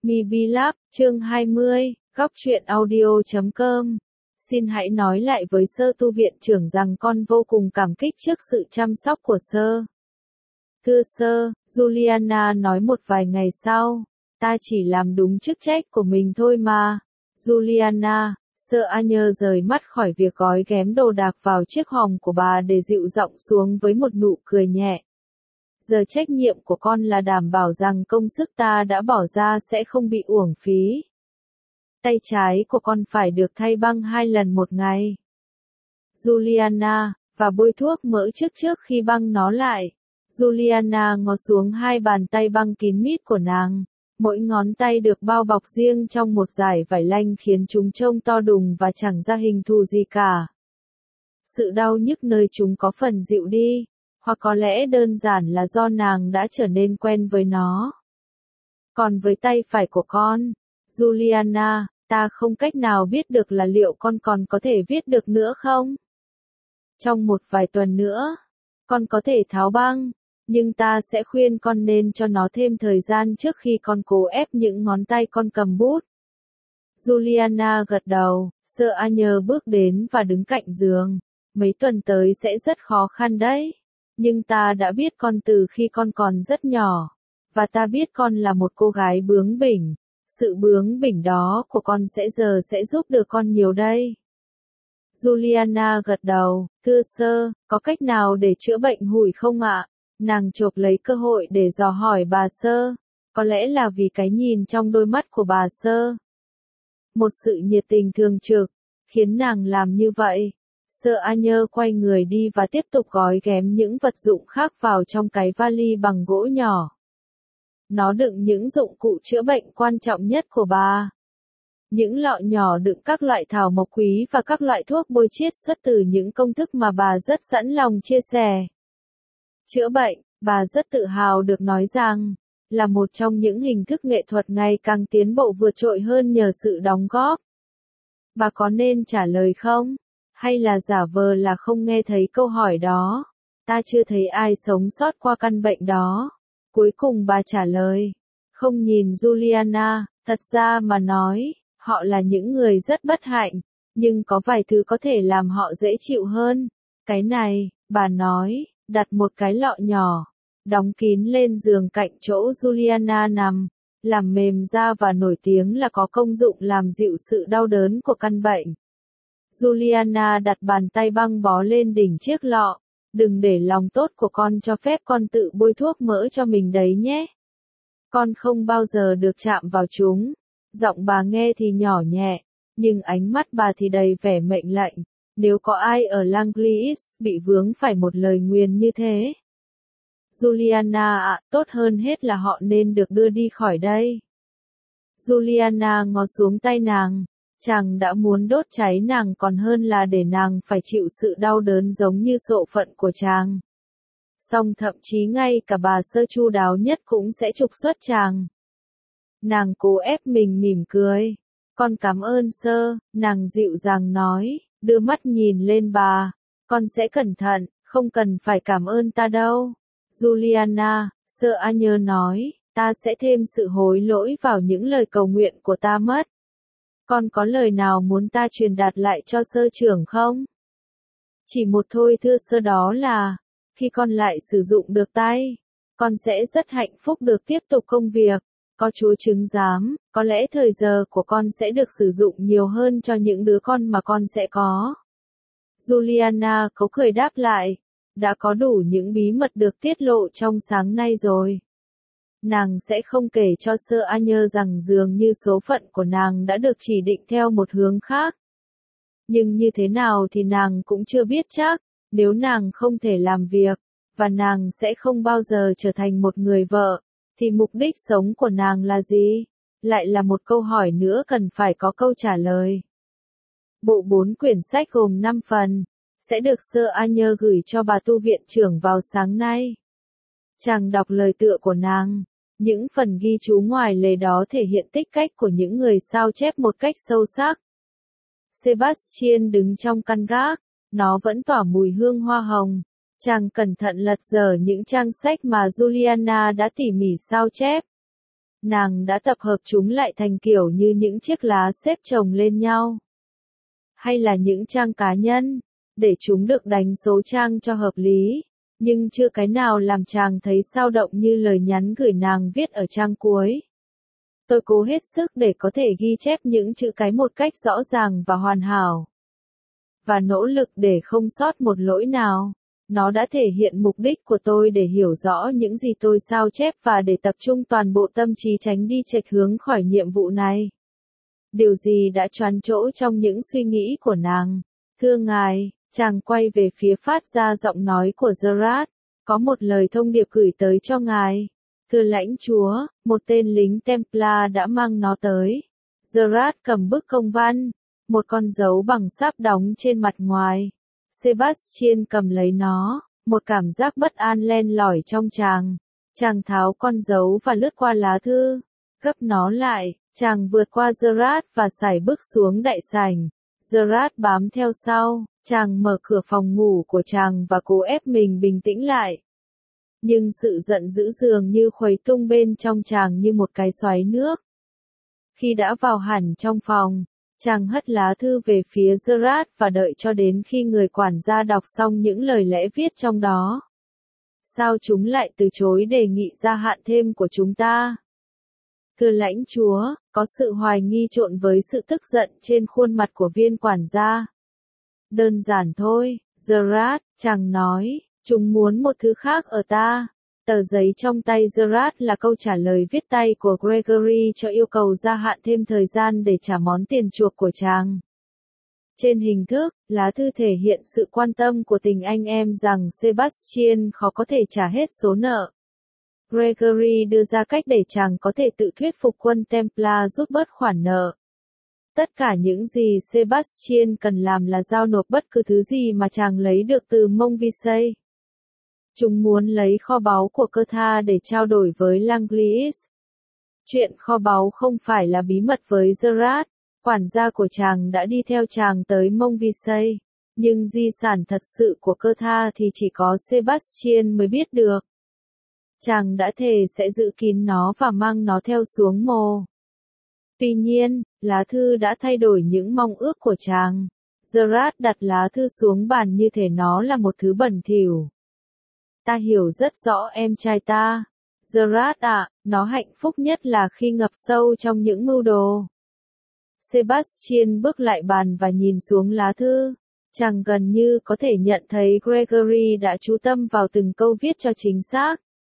MiBlog, chương 20, góc truyện audio.com. Xin hãy nói lại với Sơ tu viện trưởng rằng con vô cùng cảm kích trước sự chăm sóc của Sơ. Thưa Sơ, Juliana nói một vài ngày sau, ta chỉ làm đúng chức trách của mình thôi mà. Juliana, Sơ Anher rời mắt khỏi việc gói ghém đồ đạc vào chiếc hòm của bà để dịu giọng xuống với một nụ cười nhẹ. Giờ trách nhiệm của con là đảm bảo rằng công sức ta đã bỏ ra sẽ không bị uổng phí. Tay trái của con phải được thay băng 2 lần một ngày. Juliana, và bôi thuốc mỡ trước khi băng nó lại. Juliana ngó xuống 2 bàn tay băng kín mít của nàng. Mỗi ngón tay được bao bọc riêng trong một dải vải lanh khiến chúng trông to đùng và chẳng ra hình thù gì cả. Sự đau nhức nơi chúng có phần dịu đi, hoặc có lẽ đơn giản là do nàng đã trở nên quen với nó. Còn với tay phải của con, Juliana, ta không cách nào biết được là liệu con còn có thể viết được nữa không? Trong một vài tuần nữa, con có thể tháo băng, nhưng ta sẽ khuyên con nên cho nó thêm thời gian trước khi con cố ép những ngón tay con cầm bút. Juliana gật đầu, Sơ Anher bước đến và đứng cạnh giường. Mấy tuần tới sẽ rất khó khăn đấy. Nhưng ta đã biết con từ khi con còn rất nhỏ, và ta biết con là một cô gái bướng bỉnh. Sự bướng bỉnh đó của con sẽ giúp được con nhiều đây. Juliana gật đầu, thưa Sơ, có cách nào để chữa bệnh hủi không ạ? Nàng chộp lấy cơ hội để dò hỏi bà Sơ, có lẽ là vì cái nhìn trong đôi mắt của bà Sơ. Một sự nhiệt tình thường trực, khiến nàng làm như vậy. Sơ Anher quay người đi và tiếp tục gói ghém những vật dụng khác vào trong cái vali bằng gỗ nhỏ. Nó đựng những dụng cụ chữa bệnh quan trọng nhất của bà. Những lọ nhỏ đựng các loại thảo mộc quý và các loại thuốc bôi chiết xuất từ những công thức mà bà rất sẵn lòng chia sẻ. Chữa bệnh, bà rất tự hào được nói rằng, là một trong những hình thức nghệ thuật ngày càng tiến bộ vượt trội hơn nhờ sự đóng góp. Bà có nên trả lời không? Hay là giả vờ là không nghe thấy câu hỏi đó? Ta chưa thấy ai sống sót qua căn bệnh đó. Cuối cùng bà trả lời. Không nhìn Juliana, thật ra mà nói, họ là những người rất bất hạnh, nhưng có vài thứ có thể làm họ dễ chịu hơn. Cái này, bà nói, đặt một cái lọ nhỏ, đóng kín lên giường cạnh chỗ Juliana nằm, làm mềm da và nổi tiếng là có công dụng làm dịu sự đau đớn của căn bệnh. Juliana đặt bàn tay băng bó lên đỉnh chiếc lọ. Đừng để lòng tốt của con cho phép con tự bôi thuốc mỡ cho mình đấy nhé. Con không bao giờ được chạm vào chúng. Giọng bà nghe thì nhỏ nhẹ, nhưng ánh mắt bà thì đầy vẻ mệnh lệnh. Nếu có ai ở Langley bị vướng phải một lời nguyền như thế. Juliana ạ, tốt hơn hết là họ nên được đưa đi khỏi đây. Juliana ngó xuống tay nàng. Chàng đã muốn đốt cháy nàng còn hơn là để nàng phải chịu sự đau đớn giống như số phận của chàng. Song thậm chí ngay cả bà Sơ chu đáo nhất cũng sẽ trục xuất chàng. Nàng cố ép mình mỉm cười. Con cảm ơn Sơ, nàng dịu dàng nói, đưa mắt nhìn lên bà. Con sẽ cẩn thận, không cần phải cảm ơn ta đâu. Juliana, Sơ Anher nói, ta sẽ thêm sự hối lỗi vào những lời cầu nguyện của ta mất. Con có lời nào muốn ta truyền đạt lại cho Sơ trưởng không? Chỉ một thôi thưa Sơ, đó là, khi con lại sử dụng được tay, con sẽ rất hạnh phúc được tiếp tục công việc. Có Chúa chứng giám, có lẽ thời giờ của con sẽ được sử dụng nhiều hơn cho những đứa con mà con sẽ có. Juliana cố cười đáp lại, đã có đủ những bí mật được tiết lộ trong sáng nay rồi. Nàng sẽ không kể cho Sơ Anher rằng dường như số phận của nàng đã được chỉ định theo một hướng khác. Nhưng như thế nào thì nàng cũng chưa biết chắc, nếu nàng không thể làm việc, và nàng sẽ không bao giờ trở thành một người vợ, thì mục đích sống của nàng là gì? Lại là một câu hỏi nữa cần phải có câu trả lời. Bộ 4 quyển sách gồm 5 phần, sẽ được Sơ Anher gửi cho bà tu viện trưởng vào sáng nay. Chàng đọc lời tựa của nàng. Những phần ghi chú ngoài lề đó thể hiện tích cách của những người sao chép một cách sâu sắc. Sebastian đứng trong căn gác, nó vẫn tỏa mùi hương hoa hồng. Chàng cẩn thận lật dở những trang sách mà Juliana đã tỉ mỉ sao chép. Nàng đã tập hợp chúng lại thành kiểu như những chiếc lá xếp chồng lên nhau. Hay là những trang cá nhân, để chúng được đánh số trang cho hợp lý. Nhưng chưa cái nào làm chàng thấy xao động như lời nhắn gửi nàng viết ở trang cuối. Tôi cố hết sức để có thể ghi chép những chữ cái một cách rõ ràng và hoàn hảo. Và nỗ lực để không sót một lỗi nào. Nó đã thể hiện mục đích của tôi để hiểu rõ những gì tôi sao chép và để tập trung toàn bộ tâm trí tránh đi chệch hướng khỏi nhiệm vụ này. Điều gì đã choán chỗ trong những suy nghĩ của nàng? Thưa ngài, chàng quay về phía phát ra giọng nói của Gerard. Có một lời thông điệp gửi tới cho ngài. Thưa lãnh chúa, một tên lính Templar đã mang nó tới. Gerard cầm bức công văn, một con dấu bằng sáp đóng trên mặt ngoài. Sebastian cầm lấy nó, một cảm giác bất an len lỏi trong chàng. Chàng tháo con dấu và lướt qua lá thư, gấp nó lại, chàng vượt qua Gerard và sải bước xuống đại sảnh. Gerard bám theo sau, chàng mở cửa phòng ngủ của chàng và cố ép mình bình tĩnh lại. Nhưng sự giận dữ dường như khuấy tung bên trong chàng như một cái xoáy nước. Khi đã vào hẳn trong phòng, chàng hất lá thư về phía Gerard và đợi cho đến khi người quản gia đọc xong những lời lẽ viết trong đó. Sao chúng lại từ chối đề nghị gia hạn thêm của chúng ta? Thưa lãnh chúa, có sự hoài nghi trộn với sự tức giận trên khuôn mặt của viên quản gia. Đơn giản thôi, Gerard, chàng nói, chúng muốn một thứ khác ở ta. Tờ giấy trong tay Gerard là câu trả lời viết tay của Gregory cho yêu cầu gia hạn thêm thời gian để trả món tiền chuộc của chàng. Trên hình thức, lá thư thể hiện sự quan tâm của tình anh em rằng Sebastian khó có thể trả hết số nợ. Gregory đưa ra cách để chàng có thể tự thuyết phục quân Templar rút bớt khoản nợ. Tất cả những gì Sebastian cần làm là giao nộp bất cứ thứ gì mà chàng lấy được từ Montvisey. Chúng muốn lấy kho báu của cơ tha để trao đổi với Langlis. Chuyện kho báu không phải là bí mật với Gerard, quản gia của chàng đã đi theo chàng tới Montvisey, nhưng di sản thật sự của cơ tha thì chỉ có Sebastian mới biết được. Chàng đã thề sẽ giữ kín nó và mang nó theo xuống mồ. Tuy nhiên, lá thư đã thay đổi những mong ước của chàng. Gerard đặt lá thư xuống bàn như thể nó là một thứ bẩn thỉu. Ta hiểu rất rõ em trai ta. Gerard ạ, nó hạnh phúc nhất là khi ngập sâu trong những mưu đồ. Sebastian bước lại bàn và nhìn xuống lá thư. Chàng gần như có thể nhận thấy Gregory đã chú tâm vào từng câu viết cho chính xác.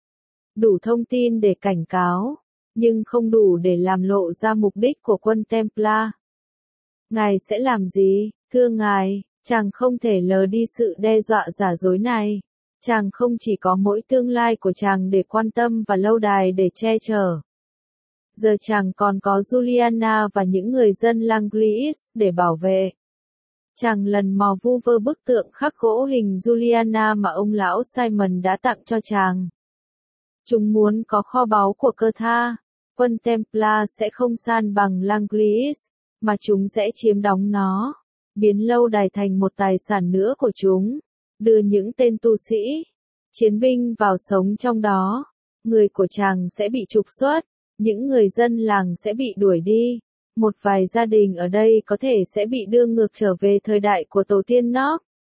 Đủ thông tin để cảnh cáo, nhưng không đủ để làm lộ ra mục đích của quân Templar. Ngài sẽ làm gì, thưa ngài? Chàng không thể lờ đi sự đe dọa giả dối này. Chàng không chỉ có mỗi tương lai của chàng để quan tâm và lâu đài để che chở. Giờ chàng còn có Juliana và những người dân Langlis để bảo vệ. Chàng lần mò vu vơ bức tượng khắc gỗ hình Juliana mà ông lão Simon đã tặng cho chàng. Chúng muốn có kho báu của cơ tha. Quân Templar sẽ không san bằng Langlis, mà chúng sẽ chiếm đóng nó, biến lâu đài thành một tài sản nữa của chúng, đưa những tên tu sĩ, chiến binh vào sống trong đó. Người của chàng sẽ bị trục xuất, những người dân làng sẽ bị đuổi đi, một vài gia đình ở đây có thể sẽ bị đưa ngược trở về thời đại của tổ tiên North.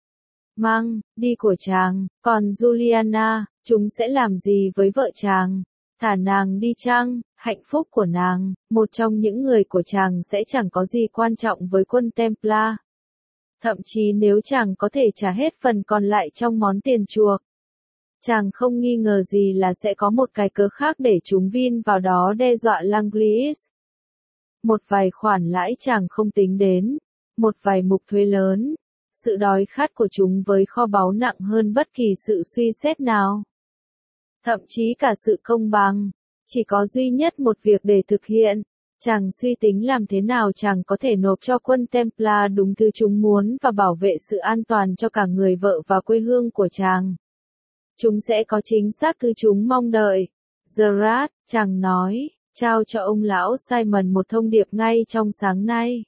Mang đi của chàng, còn Juliana, chúng sẽ làm gì với vợ chàng? Thả nàng đi chăng? Hạnh phúc của nàng, một trong những người của chàng sẽ chẳng có gì quan trọng với quân Templar. Thậm chí nếu chàng có thể trả hết phần còn lại trong món tiền chuộc, chàng không nghi ngờ gì là sẽ có một cái cớ khác để chúng vin vào đó đe dọa Langlis. Một vài khoản lãi chàng không tính đến, một vài mục thuế lớn, sự đói khát của chúng với kho báu nặng hơn bất kỳ sự suy xét nào. Thậm chí cả sự công bằng, chỉ có duy nhất một việc để thực hiện. Chàng suy tính làm thế nào chàng có thể nộp cho quân Templar đúng thứ chúng muốn và bảo vệ sự an toàn cho cả người vợ và quê hương của chàng. Chúng sẽ có chính xác thứ chúng mong đợi. Gerard, chàng nói, trao cho ông lão Simon một thông điệp ngay trong sáng nay.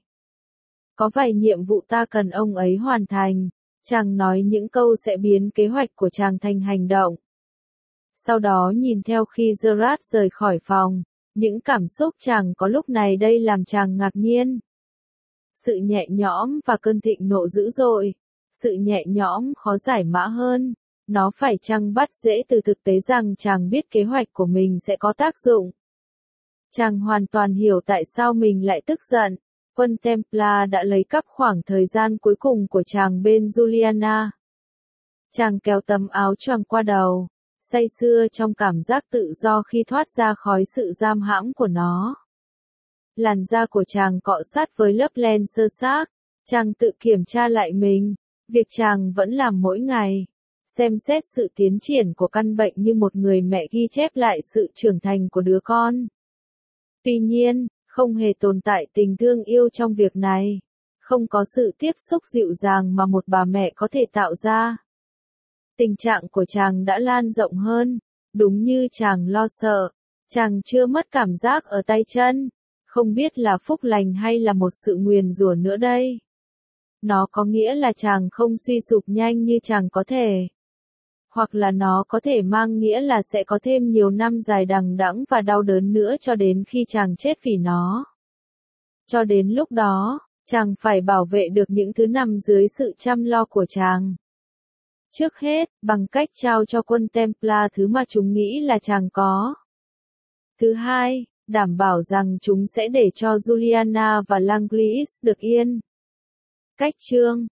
Có vài nhiệm vụ ta cần ông ấy hoàn thành. Chàng nói những câu sẽ biến kế hoạch của chàng thành hành động. Sau đó nhìn theo khi Gerard rời khỏi phòng, Những cảm xúc chàng có lúc này đây làm chàng ngạc nhiên. Sự nhẹ nhõm và cơn thịnh nộ dữ dội. Sự nhẹ nhõm khó giải mã hơn. Nó phải chăng bắt dễ từ thực tế rằng chàng biết kế hoạch của mình sẽ có tác dụng. Chàng hoàn toàn hiểu tại sao mình lại tức giận. Quân Templar đã lấy cắp khoảng thời gian cuối cùng của chàng bên Juliana. Chàng kéo tấm áo choàng qua đầu, say sưa trong cảm giác tự do khi thoát ra khỏi sự giam hãm của nó. Làn da của chàng cọ sát với lớp len sơ xác. Chàng tự kiểm tra lại mình, việc chàng vẫn làm mỗi ngày. Xem xét sự tiến triển của căn bệnh như một người mẹ ghi chép lại sự trưởng thành của đứa con. Tuy nhiên, không hề tồn tại tình thương yêu trong việc này. Không có sự tiếp xúc dịu dàng mà một bà mẹ có thể tạo ra. Tình trạng của chàng đã lan rộng hơn. Đúng như chàng lo sợ. Chàng chưa mất cảm giác ở tay chân. Không biết là phúc lành hay là một sự nguyền rủa nữa đây. Nó có nghĩa là chàng không suy sụp nhanh như chàng có thể. Hoặc là nó có thể mang nghĩa là sẽ có thêm nhiều năm dài đằng đẵng và đau đớn nữa cho đến khi chàng chết vì nó. Cho đến lúc đó, chàng phải bảo vệ được những thứ nằm dưới sự chăm lo của chàng. Trước hết, bằng cách trao cho quân Templar thứ mà chúng nghĩ là chàng có. Thứ hai, đảm bảo rằng chúng sẽ để cho Juliana và Langlis được yên. Cách chương